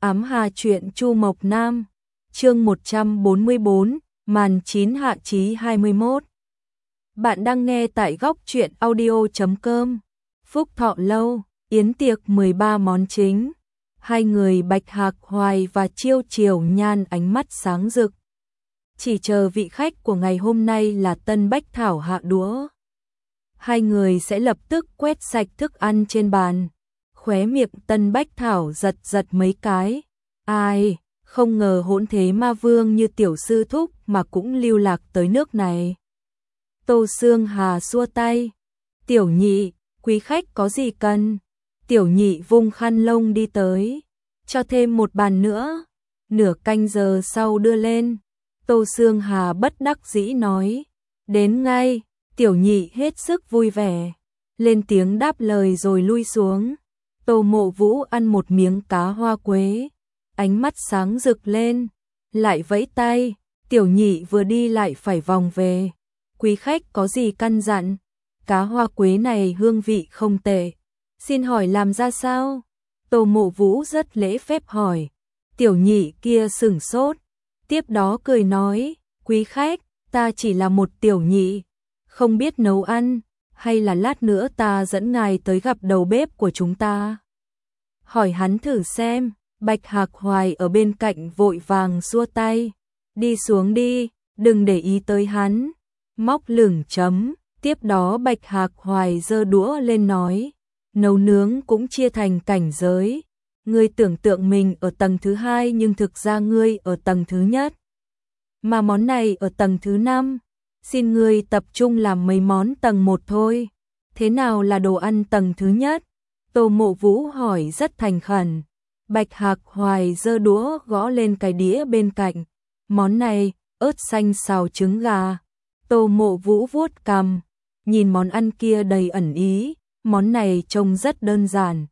Ám Hà truyện Chu Mộc Nam, chương 144, màn 9 hạ chí 21. Bạn đang nghe tại góc truyện audio.com. Phúc Thọ Lâu, yến tiệc 13 món chính. Hai người Bạch Hạc Hoài và Chiêu Triều Nhan ánh mắt sáng rực. Chỉ chờ vị khách của ngày hôm nay là Tân Bách Thảo hạ đũa. Hai người sẽ lập tức quét sạch thức ăn trên bàn. Khóe miệng Tân Bách Thảo giật giật mấy cái. Ai, không ngờ hỗn thế ma vương như tiểu sư thúc mà cũng lưu lạc tới nước này. Tô Sương Hà xua tay. Tiểu nhị, quý khách có gì cần? Tiểu nhị vung khăn lông đi tới. Cho thêm một bàn nữa. Nửa canh giờ sau đưa lên. Tô Sương Hà bất đắc dĩ nói. Đến ngay, tiểu nhị hết sức vui vẻ. Lên tiếng đáp lời rồi lui xuống. Tô Mộ Vũ ăn một miếng cá hoa quế, ánh mắt sáng rực lên, lại vẫy tay, tiểu nhị vừa đi lại phải vòng về. Quý khách có gì căn dặn? Cá hoa quế này hương vị không tệ, xin hỏi làm ra sao? Tô Mộ Vũ rất lễ phép hỏi. Tiểu nhị kia sửng sốt, tiếp đó cười nói, quý khách, ta chỉ là một tiểu nhị, không biết nấu ăn. Hay là lát nữa ta dẫn ngài tới gặp đầu bếp của chúng ta? Hỏi hắn thử xem. Bạch Hạc Hoài ở bên cạnh vội vàng xua tay. Đi xuống đi, đừng để ý tới hắn. Móc lửng chấm. Tiếp đó Bạch Hạc Hoài giơ đũa lên nói. Nấu nướng cũng chia thành cảnh giới. Ngươi tưởng tượng mình ở tầng thứ 2 nhưng thực ra ngươi ở tầng thứ nhất. Mà món này ở tầng thứ 5. Xin ngươi tập trung làm mấy món tầng 1 thôi. Thế nào là đồ ăn tầng thứ nhất? Tô Mộ Vũ hỏi rất thành khẩn. Bạch Hạc Hoài giơ đũa gõ lên cái đĩa bên cạnh. Món này, ớt xanh xào trứng gà. Tô Mộ Vũ vuốt cằm, nhìn món ăn kia đầy ẩn ý. Món này trông rất đơn giản.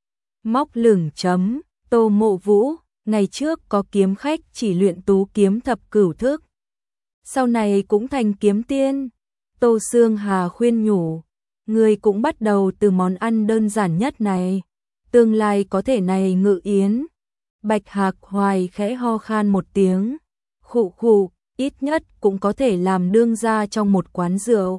Móc lửng chấm. Tô Mộ Vũ, ngày trước có kiếm khách chỉ luyện tú kiếm thập cửu thức. Sau này cũng thành kiếm tiên. Tô Sương Hà khuyên nhủ, người cũng bắt đầu từ món ăn đơn giản nhất này, tương lai có thể này ngự yến. Bạch Hạc Hoài khẽ ho khan một tiếng, khụ khụ, ít nhất cũng có thể làm đương gia trong một quán rượu.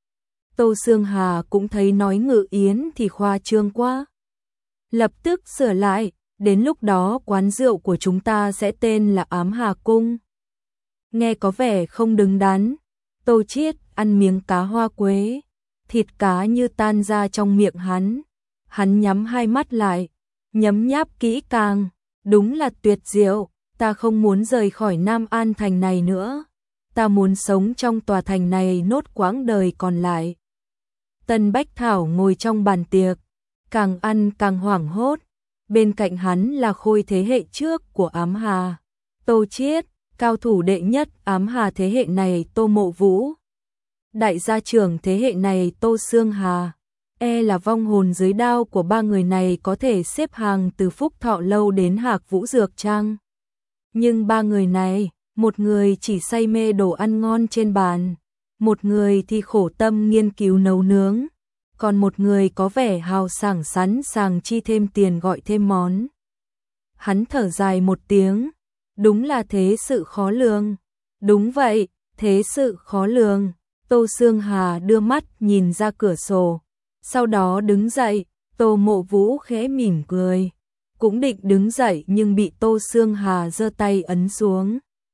Tô Sương Hà cũng thấy nói ngự yến thì khoa trương quá. Lập tức sửa lại, đến lúc đó quán rượu của chúng ta sẽ tên là Ám Hà Cung. Nghe có vẻ không đứng đắn. Tô Chiết ăn miếng cá hoa quế, thịt cá như tan ra trong miệng hắn. Hắn nhắm hai mắt lại, nhấm nháp kỹ càng, đúng là tuyệt diệu. Ta không muốn rời khỏi Nam An thành này nữa. Ta muốn sống trong tòa thành này nốt quãng đời còn lại. Tân Bách Thảo ngồi trong bàn tiệc, càng ăn càng hoảng hốt. Bên cạnh hắn là Khôi thế hệ trước của Ám Hà, Tô Chiết. Cao thủ đệ nhất Ám Hà thế hệ này Tô Mộ Vũ. Đại gia trưởng thế hệ này Tô Sương Hà. Là vong hồn dưới đao của ba người này có thể xếp hàng từ Phúc Thọ Lâu đến Hạc Vũ Dược Trang. Nhưng ba người này, một người chỉ say mê đồ ăn ngon trên bàn, một người thì khổ tâm nghiên cứu nấu nướng, còn một người có vẻ hào sảng sẵn sàng chi thêm tiền gọi thêm món. Hắn thở dài một tiếng. Đúng là thế sự khó lường. Đúng vậy, thế sự khó lường. Tô Sương Hà đưa mắt nhìn ra cửa sổ. Sau đó đứng dậy, Tô Mộ Vũ khẽ mỉm cười. Cũng định đứng dậy nhưng bị Tô Sương Hà giơ tay ấn xuống.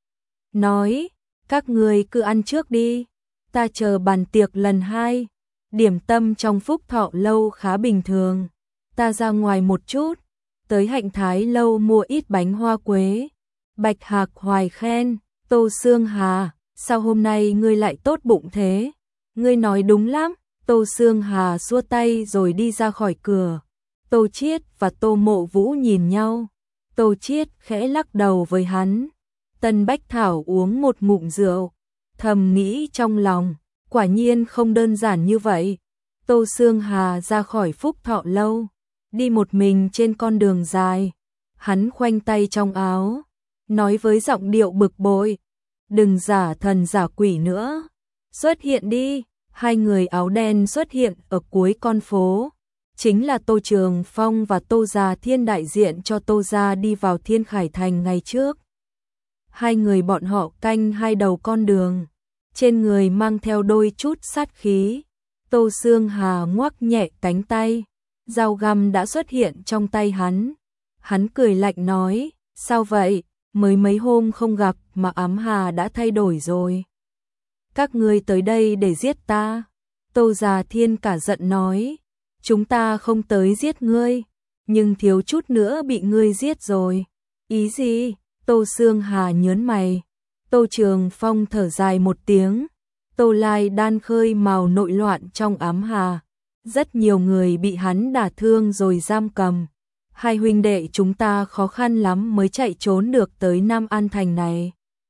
Nói, các người cứ ăn trước đi. Ta chờ bàn tiệc lần 2. Điểm tâm trong Phúc Thọ Lâu khá bình thường. Ta ra ngoài một chút, tới Hạnh Thái Lâu mua ít bánh hoa quế. Bạch Hạc Hoài khen, Tô Sương Hà, sao hôm nay ngươi lại tốt bụng thế? Ngươi nói đúng lắm. Tô Sương Hà xua tay rồi đi ra khỏi cửa. Tô Chiết và Tô Mộ Vũ nhìn nhau. Tô Chiết khẽ lắc đầu với hắn. Tân Bách Thảo uống một ngụm rượu, thầm nghĩ trong lòng, quả nhiên không đơn giản như vậy. Tô Sương Hà ra khỏi Phúc Thọ Lâu, đi một mình trên con đường dài. Hắn khoanh tay trong áo, nói với giọng điệu bực bội, đừng giả thần giả quỷ nữa, xuất hiện đi. Hai người áo đen xuất hiện ở cuối con phố. chính là Tô Trường Phong và Tô Già Thiên đại diện cho Tô gia đi vào Thiên Khải Thành ngày trước. Hai người bọn họ canh hai đầu con đường, trên người mang theo đôi chút sát khí. Tô Sương Hà ngoắc nhẹ cánh tay, dao găm đã xuất hiện trong tay hắn. Hắn cười lạnh nói, sao vậy, mới mấy hôm không gặp mà Ám Hà đã thay đổi rồi. Các ngươi tới đây để giết ta. Tô Già Thiên cả giận nói, chúng ta không tới giết ngươi, nhưng thiếu chút nữa bị ngươi giết rồi. Ý gì? Tô Sương Hà nhớn mày. Tô Trường Phong thở dài một tiếng. Tô Lai Đan khơi mào nội loạn trong Ám Hà. Rất nhiều người bị hắn đả thương rồi giam cầm. Hai huynh đệ chúng ta khó khăn lắm mới chạy trốn được tới Nam An Thành này.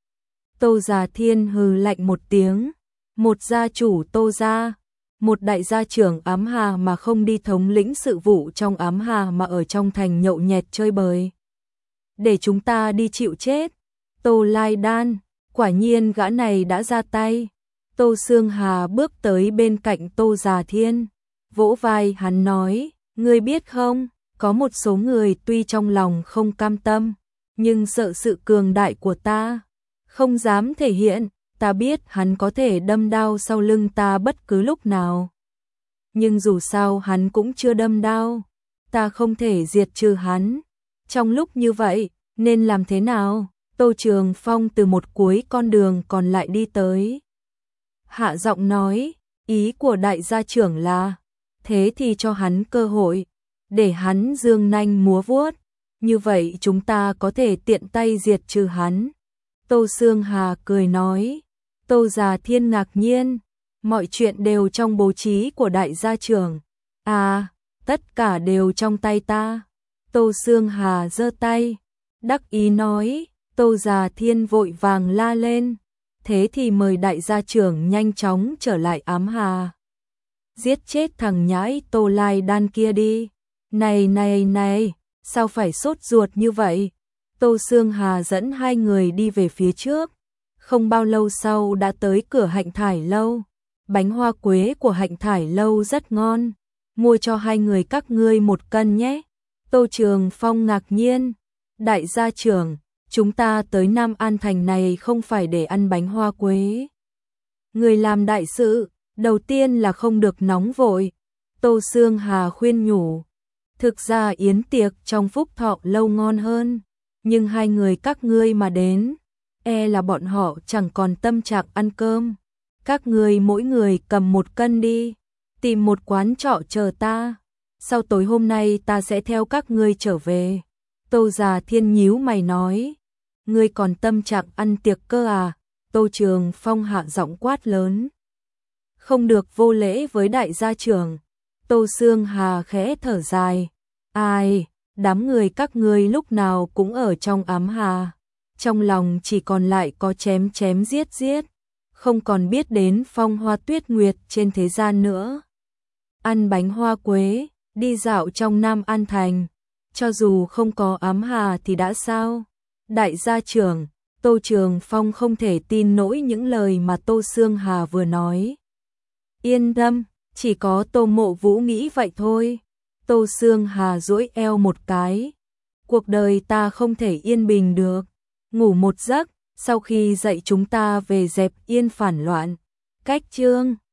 Tô Già Thiên hừ lạnh một tiếng. Một gia chủ Tô gia, một đại gia trưởng Ám Hà mà không đi thống lĩnh sự vụ trong Ám Hà mà ở trong thành nhậu nhẹt chơi bời. Để chúng ta đi chịu chết. Tô Lai Đan, quả nhiên gã này đã ra tay. Tô Sương Hà bước tới bên cạnh Tô Già Thiên, vỗ vai hắn nói, ngươi biết không, có một số người tuy trong lòng không cam tâm, nhưng sợ sự cường đại của ta, không dám thể hiện. Ta biết hắn có thể đâm đao sau lưng ta bất cứ lúc nào. Nhưng dù sao hắn cũng chưa đâm đao, ta không thể diệt trừ hắn. Trong lúc như vậy, nên làm thế nào? Tô Trường Phong từ một cuối con đường còn lại đi tới. Hạ giọng nói, ý của đại gia trưởng là, thế thì cho hắn cơ hội, để hắn dương nanh múa vuốt, như vậy chúng ta có thể tiện tay diệt trừ hắn. Tô Sương Hà cười nói. Tô Già Thiên ngạc nhiên, mọi chuyện đều trong bố trí của đại gia trưởng. À, tất cả đều trong tay ta. Tô Sương Hà giơ tay, đắc ý nói. Tô Già Thiên vội vàng la lên, thế thì mời đại gia trưởng nhanh chóng trở lại Ám Hà. Giết chết thằng nhãi Tô Lai Đan kia đi. Này, sao phải sốt ruột như vậy? Tô Sương Hà dẫn hai người đi về phía trước. Không bao lâu sau đã tới cửa Hạnh Thải Lâu. Bánh hoa quế của Hạnh Thải Lâu rất ngon, mua cho hai người các ngươi 1 cân nhé. Tô Trường Phong ngạc nhiên, đại gia trưởng, chúng ta tới Nam An Thành này không phải để ăn bánh hoa quế. Người làm đại sự, đầu tiên là không được nóng vội. Tô Sương Hà khuyên nhủ, thực ra yến tiệc trong Phúc Thọ Lâu ngon hơn, nhưng hai người các ngươi mà đến, e là bọn họ chẳng còn tâm trạng ăn cơm. Các ngươi mỗi người cầm 1 cân đi, tìm một quán trọ chờ ta. Sau tối hôm nay ta sẽ theo các ngươi trở về. Tô Già Thiên nhíu mày nói, ngươi còn tâm trạng ăn tiệc cơ à? Tô Trường Phong hạ giọng quát lớn, không được vô lễ với đại gia trưởng. Tô Sương Hà khẽ thở dài, ai, đám người các ngươi lúc nào cũng ở trong Ám Hà, trong lòng chỉ còn lại có chém chém giết giết, không còn biết đến phong hoa tuyết nguyệt trên thế gian nữa. Ăn bánh hoa quế, đi dạo trong Nam An Thành, cho dù không có Ám Hà thì đã sao? Đại gia trưởng, Tô Trường Phong không thể tin nổi những lời mà Tô Sương Hà vừa nói. Yên tâm, chỉ có Tô Mộ Vũ nghĩ vậy thôi. Tô Sương Hà duỗi eo một cái. Cuộc đời ta không thể yên bình được. Ngủ một giấc, sau khi dậy chúng ta về dẹp yên phản loạn. Cách chương